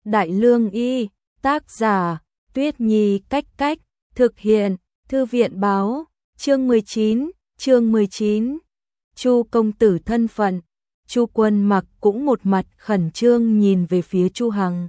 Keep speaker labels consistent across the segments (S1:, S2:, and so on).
S1: Đại Lương Y, tác giả, Tuyết Nhi Cách Cách, thực hiện, Thư viện báo, chương 19, Chu công tử thân phận. Chu Quân Mặc cũng một mặt khẩn trương nhìn về phía Chu Hằng.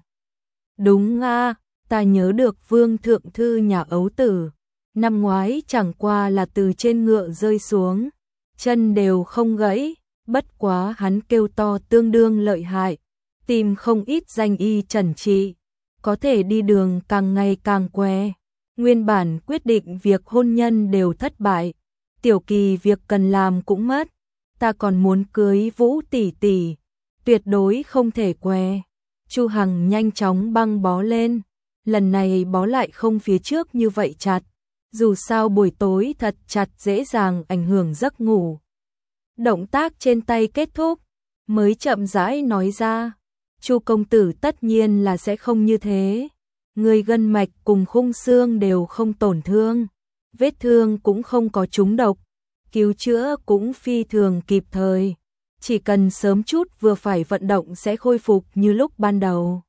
S1: Đúng a, ta nhớ được Vương thượng thư nhà ấu tử, năm ngoái chẳng qua là từ trên ngựa rơi xuống, chân đều không gãy, bất quá hắn kêu to tương đương lợi hại, tìm không ít danh y chẩn trị, có thể đi đường càng ngày càng què. Nguyên bản quyết định việc hôn nhân đều thất bại, tiểu kỳ việc cần làm cũng mất, ta còn muốn cưới Vũ tỷ tỷ, tuyệt đối không thể què. Chu Hằng nhanh chóng băng bó lên, lần này bó lại không phía trước như vậy chặt, dù sao buổi tối thật chặt dễ dàng ảnh hưởng giấc ngủ. Động tác trên tay kết thúc, mới chậm rãi nói ra, Chu công tử tất nhiên là sẽ không như thế. Người gân mạch cùng khung xương đều không tổn thương, vết thương cũng không có trúng độc, cứu chữa cũng phi thường kịp thời, chỉ cần sớm chút vừa phải vận động sẽ khôi phục như lúc ban đầu.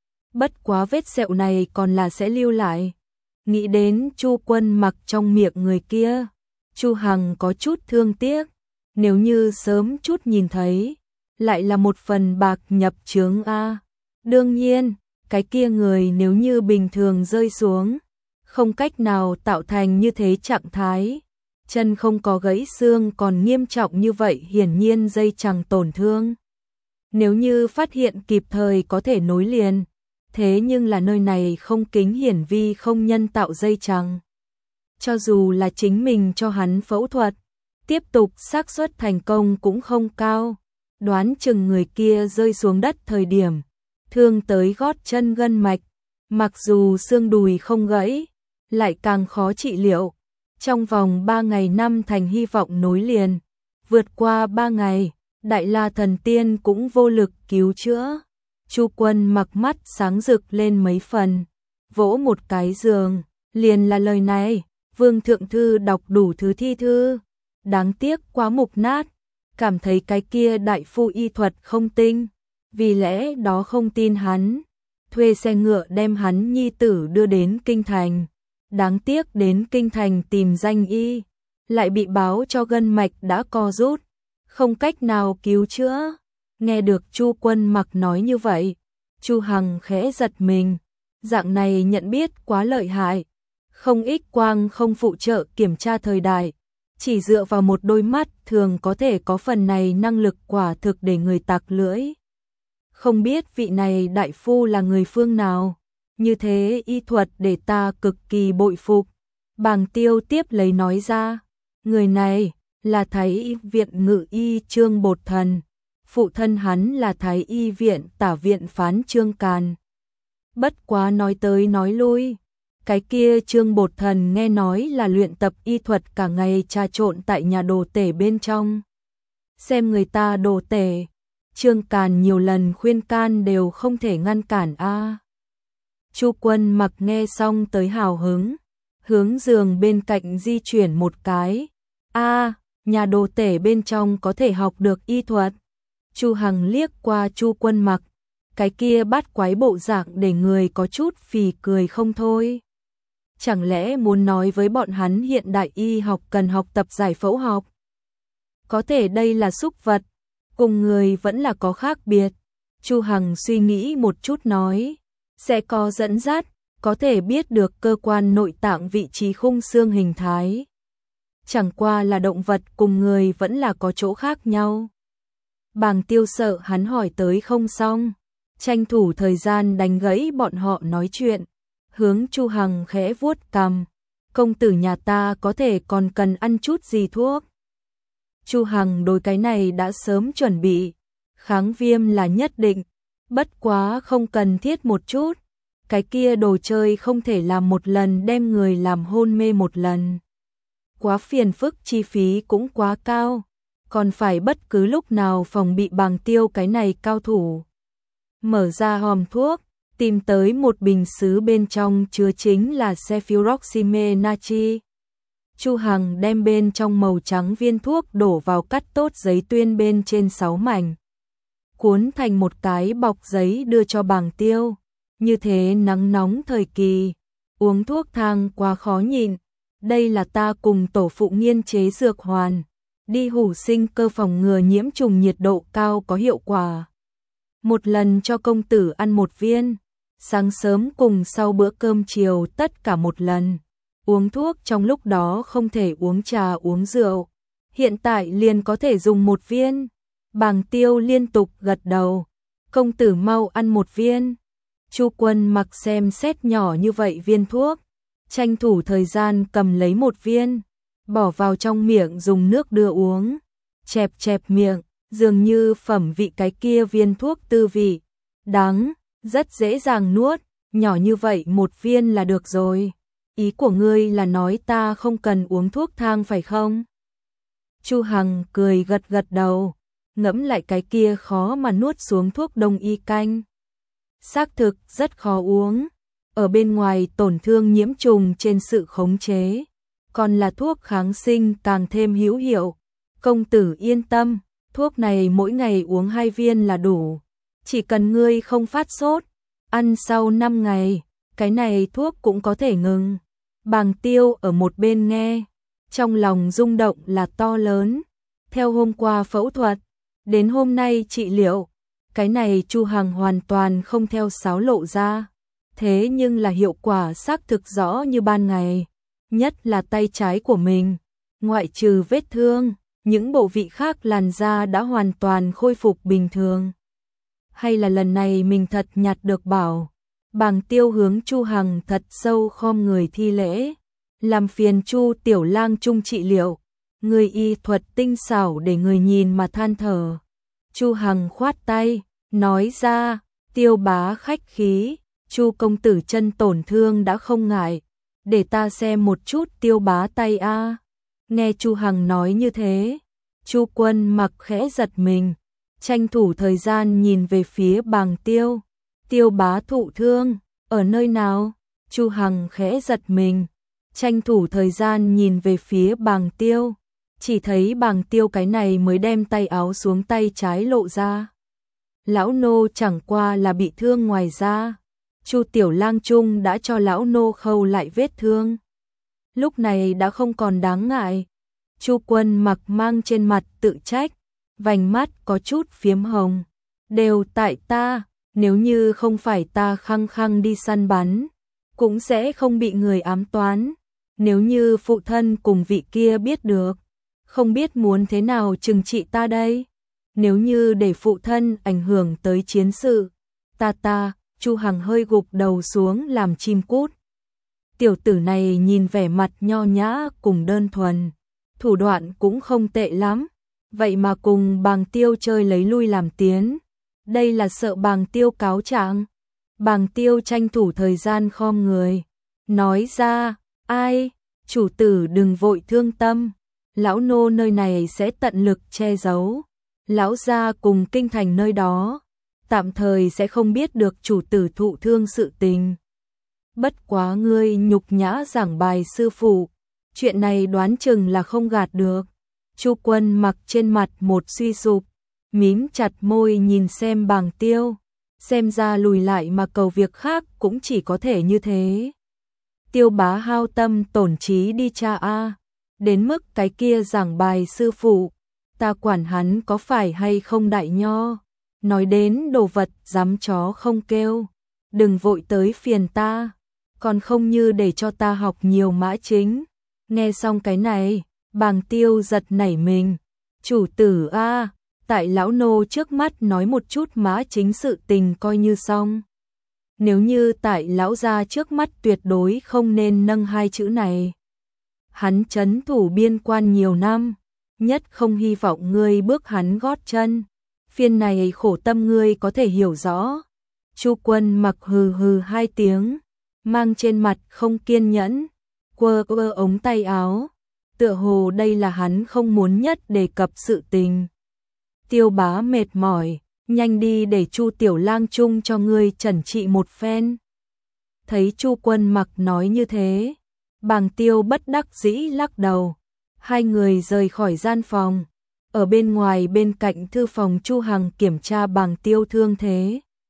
S1: Bất quá vết sẹo này còn là sẽ lưu lại. Nghĩ đến Chu Quân Mặc trong miệng người kia, Chu Hằng có chút thương tiếc, nếu như sớm chút nhìn thấy, lại là một phần bạc nhập chướng a. Đương nhiên, cái kia người nếu như bình thường rơi xuống, không cách nào tạo thành như thế trạng thái, chân không có gãy xương còn nghiêm trọng như vậy hiển nhiên dây chằng tổn thương. Nếu như phát hiện kịp thời có thể nối liền, thế nhưng là nơi này không kính hiển vi không nhân tạo dây chằng. Cho dù là chính mình cho hắn phẫu thuật, tiếp tục xác suất thành công cũng không cao, đoán chừng người kia rơi xuống đất thời điểm thương tới gót chân gân mạch, mặc dù xương đùi không gãy, lại càng khó trị liệu. Trong vòng 3 ngày năm thành hy vọng nối liền, vượt qua 3 ngày, Đại La Thần Tiên cũng vô lực cứu chữa. Chu Quân Mặc mắt sáng rực lên mấy phần, vỗ một cái giường, liền là lời này, Vương thượng thư đọc đủ thứ thi thư, đáng tiếc quá mục nát, cảm thấy cái kia đại phu y thuật không tinh. Vì lẽ đó không tin hắn, thuê xe ngựa đem hắn nhi tử đưa đến kinh thành. Đáng tiếc đến kinh thành tìm danh y, lại bị báo cho gân mạch đã co rút, không cách nào cứu chữa. Nghe được Chu Quân Mặc nói như vậy, Chu Hằng khẽ giật mình, dạng này nhận biết quá lợi hại, không ít quang không phụ trợ kiểm tra thời đại, chỉ dựa vào một đôi mắt thường có thể có phần này năng lực quả thực để người tặc lưỡi. Không biết vị này đại phu là người phương nào, như thế y thuật để ta cực kỳ bội phục. Bàng Tiêu tiếp lấy nói ra, người này là Thái y viện ngự y Trương Bột Thần, phụ thân hắn là Thái y viện tả viện phán Trương Càn. Bất quá nói tới nói lui, cái kia Trương Bột Thần nghe nói là luyện tập y thuật cả ngày trà trộn tại nhà đồ tể bên trong. Xem người ta đồ tể, Trương Càn nhiều lần khuyên can đều không thể ngăn cản a. Chu Quân Mặc nghe xong tới hào hứng, hướng giường bên cạnh di chuyển một cái. A, nhà đồ tể bên trong có thể học được y thuật. Chu Hằng liếc qua Chu Quân Mặc, cái kia bát quái bộ dạng để người có chút phì cười không thôi. Chẳng lẽ muốn nói với bọn hắn hiện đại y học cần học tập giải phẫu học? Có thể đây là súc vật, cùng người vẫn là có khác biệt. Chu Hằng suy nghĩ một chút nói, sẽ có dẫn dắt, có thể biết được cơ quan nội tạng vị trí khung xương hình thái. Chẳng qua là động vật cùng người vẫn là có chỗ khác nhau. Bàng Tiêu sợ hắn hỏi tới không xong, tranh thủ thời gian đánh gãy bọn họ nói chuyện, hướng Chu Hằng khẽ vuốt cằm, công tử nhà ta có thể còn cần ăn chút gì thuốc. Chu Hằng đối cái này đã sớm chuẩn bị, kháng viêm là nhất định, bất quá không cần thiết một chút, cái kia đồ chơi không thể làm một lần đem người làm hôn mê một lần. Quá phiền phức, chi phí cũng quá cao, còn phải bất cứ lúc nào phòng bị. Bàng Tiêu cái này cao thủ. Mở ra hòm thuốc, tìm tới một bình sứ bên trong chứa chính là Cefuroxime natri. Chu Hằng đem bên trong màu trắng viên thuốc đổ vào cắt tốt giấy tuyên bên trên 6 mảnh, cuốn thành một cái bọc giấy đưa cho Bàng Tiêu. như thế nắng nóng thời kỳ, uống thuốc thang quá khó nhịn. Đây là ta cùng tổ phụ nghiên chế dược hoàn, đi hủ sinh cơ phòng ngừa nhiễm trùng nhiệt độ cao có hiệu quả. Một lần cho công tử ăn một viên, sáng sớm cùng sau bữa cơm chiều tất cả một lần. Uống thuốc trong lúc đó không thể uống trà uống rượu, hiện tại liền có thể dùng một viên. Bàng Tiêu liên tục gật đầu, công tử mau ăn một viên. Chu Quân Mặc xem xét nhỏ như vậy viên thuốc, tranh thủ thời gian cầm lấy một viên, bỏ vào trong miệng dùng nước đưa uống, chẹp chẹp miệng, dường như phẩm vị cái kia viên thuốc tư vị, đắng, rất dễ dàng nuốt, nhỏ như vậy một viên là được rồi. Ý của ngươi là nói ta không cần uống thuốc thang phải không? Chu Hằng cười gật gật đầu, ngẫm lại cái kia khó mà nuốt xuống thuốc đông y canh. Xác thực rất khó uống, ở bên ngoài tổn thương nhiễm trùng trên sự khống chế, còn là thuốc kháng sinh càng thêm hữu hiệu. Công tử yên tâm, thuốc này mỗi ngày uống 2 viên là đủ, chỉ cần ngươi không phát sốt, ăn sau 5 ngày, cái này thuốc cũng có thể ngừng. Bàng Tiêu ở một bên nghe, trong lòng rung động là to lớn. Theo hôm qua phẫu thuật, đến hôm nay trị liệu, cái này Chu Hằng hoàn toàn không theo sáo lộ ra. Thế nhưng là hiệu quả xác thực rõ như ban ngày, nhất là tay trái của mình, ngoại trừ vết thương, những bộ vị khác làn da đã hoàn toàn khôi phục bình thường. Hay là lần này mình thật nhặt được bảo. Bàng Tiêu hướng Chu Hằng thật sâu khom người thi lễ, làm phiền Chu tiểu lang trung trị liệu, người y thuật tinh xảo để người nhìn mà than thở. Chu Hằng khoát tay, nói ra, Tiêu bá khách khí, Chu công tử chân tổn thương đã không ngại, để ta xem một chút Tiêu bá tay a. Nghe Chu Hằng nói như thế, Chu Quân Mặc khẽ giật mình, tranh thủ thời gian nhìn về phía Bàng Tiêu. Tiêu bá thụ thương, ở nơi nào? Chu Hằng khẽ giật mình, tranh thủ thời gian nhìn về phía Bàng Tiêu, chỉ thấy Bàng Tiêu cái này mới đem tay áo xuống tay trái lộ ra. Lão nô chẳng qua là bị thương ngoài da. Chu tiểu lang trung đã cho lão nô khâu lại vết thương, lúc này đã không còn đáng ngại. Chu Quân Mặc mang trên mặt tự trách, vành mắt có chút phiếm hồng, đều tại ta. Nếu như không phải ta khăng khăng đi săn bắn, cũng sẽ không bị người ám toán. Nếu như phụ thân cùng vị kia biết được, không biết muốn thế nào trừng trị ta đây. Nếu như để phụ thân ảnh hưởng tới chiến sự, Chu Hằng hơi gục đầu xuống làm chim cút. Tiểu tử này nhìn vẻ mặt nho nhã cùng đơn thuần, thủ đoạn cũng không tệ lắm, vậy mà cùng Bàng Tiêu chơi lấy lui làm tiến. Đây là sợ Bàng Tiêu cáo trạng. Bàng Tiêu tranh thủ thời gian khom người, nói ra, ai, chủ tử đừng vội thương tâm, lão nô nơi này sẽ tận lực che giấu, lão gia cùng kinh thành nơi đó, tạm thời sẽ không biết được chủ tử thụ thương sự tình. Bất quá ngươi nhục nhã giảng bài sư phụ, chuyện này đoán chừng là không gạt được. Chu Quân Mặc trên mặt một suy sụp, mím chặt môi nhìn xem Bàng Tiêu, xem ra lùi lại mà cầu việc khác cũng chỉ có thể như thế. Tiêu bá hao tâm tổn trí đi cha a, đến mức cái kia giảng bài sư phụ, ta quản hắn có phải hay không đại nho, nói đến đồ vật dám chó không kêu, đừng vội tới phiền ta, còn không như để cho ta học nhiều mã chính. Nghe xong cái này, Bàng Tiêu giật nảy mình, chủ tử a, tại lão nô trước mắt nói một chút mã chính sự tình coi như xong. Nếu như tại lão gia trước mắt tuyệt đối không nên nâng 2 chữ này. Hắn trấn thủ biên quan nhiều năm, nhất không hy vọng ngươi bước hắn gót chân. Phiên này khổ tâm ngươi có thể hiểu rõ. Chu Quân Mặc hừ hừ 2 tiếng, mang trên mặt không kiên nhẫn, quơ quơ ống tay áo, tựa hồ đây là hắn không muốn nhất đề cập sự tình. Tiêu bá mệt mỏi, nhanh đi để Chu tiểu lang trung cho ngươi chẩn trị một phen. Thấy Chu Quân Mặc nói như thế, Bàng Tiêu bất đắc dĩ lắc đầu. 2 người rời khỏi gian phòng, ở bên ngoài bên cạnh thư phòng Chu Hằng kiểm tra Bàng Tiêu thương thế.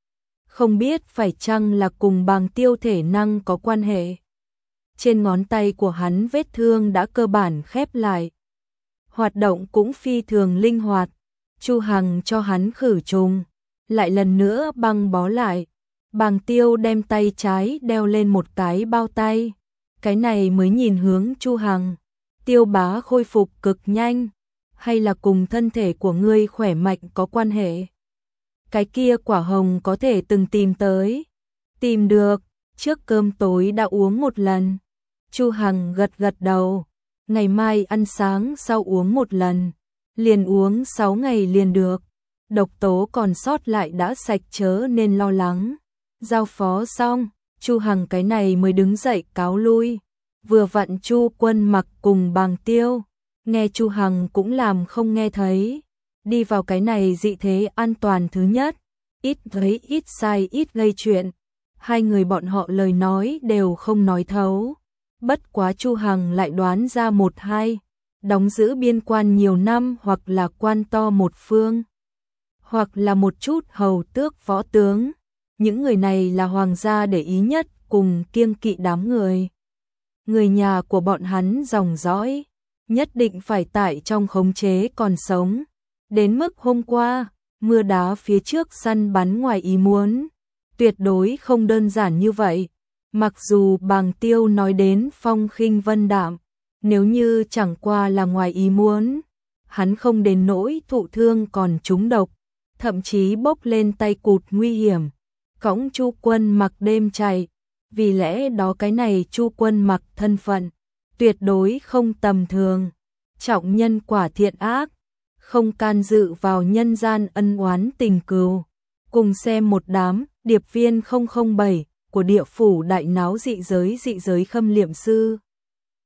S1: không biết phải chăng là cùng Bàng Tiêu thể năng có quan hệ. Trên ngón tay của hắn vết thương đã cơ bản khép lại, hoạt động cũng phi thường linh hoạt. Chu Hằng cho hắn khử trùng, lại lần nữa băng bó lại. Bàng Tiêu đem tay trái đeo lên một cái bao tay, cái này mới nhìn hướng Chu Hằng. Tiêu bá khôi phục cực nhanh, hay là cùng thân thể của ngươi khỏe mạnh có quan hệ? Cái kia quả hồng có thể từng tìm tới. Tìm được, trước cơm tối đã uống một lần. Chu Hằng gật gật đầu, ngày mai ăn sáng sau uống một lần, liền uống 6 ngày liền được. Độc tố còn sót lại đã sạch chớ nên lo lắng. Giao phó xong, Chu Hằng cái này mới đứng dậy cáo lui. Vừa vặn Chu Quân Mặc cùng Bàng Tiêu, nghe Chu Hằng cũng làm không nghe thấy. Đi vào cái này dị thế an toàn thứ nhất, ít thấy ít sai ít gây chuyện. Hai người bọn họ lời nói đều không nói thấu. Bất quá Chu Hằng lại đoán ra một hai, đóng giữ biên quan nhiều năm hoặc là quan to một phương, hoặc là một chút hầu tước võ tướng. Những người này là hoàng gia để ý nhất cùng kiêng kỵ đám người. Người nhà của bọn hắn dòng dõi, nhất định phải tại trong khống chế còn sống. Đến mức hôm qua, mưa đá phía trước săn bắn ngoài ý muốn, tuyệt đối không đơn giản như vậy. Mặc dù Bàng Tiêu nói đến phong khinh vân đạm, nếu như chẳng qua là ngoài ý muốn, hắn không đến nỗi thụ thương còn trúng độc, thậm chí bốc lên tay cụt nguy hiểm. Cõng Chu Quân Mặc đêm chạy, vì lẽ đó cái này Chu Quân Mặc thân phận tuyệt đối không tầm thường, trọng nhân quả thiện ác, không can dự vào nhân gian ân oán tình cừu. Cùng xem một đám điệp viên 007 của địa phủ đại náo dị giới khâm liệm sư.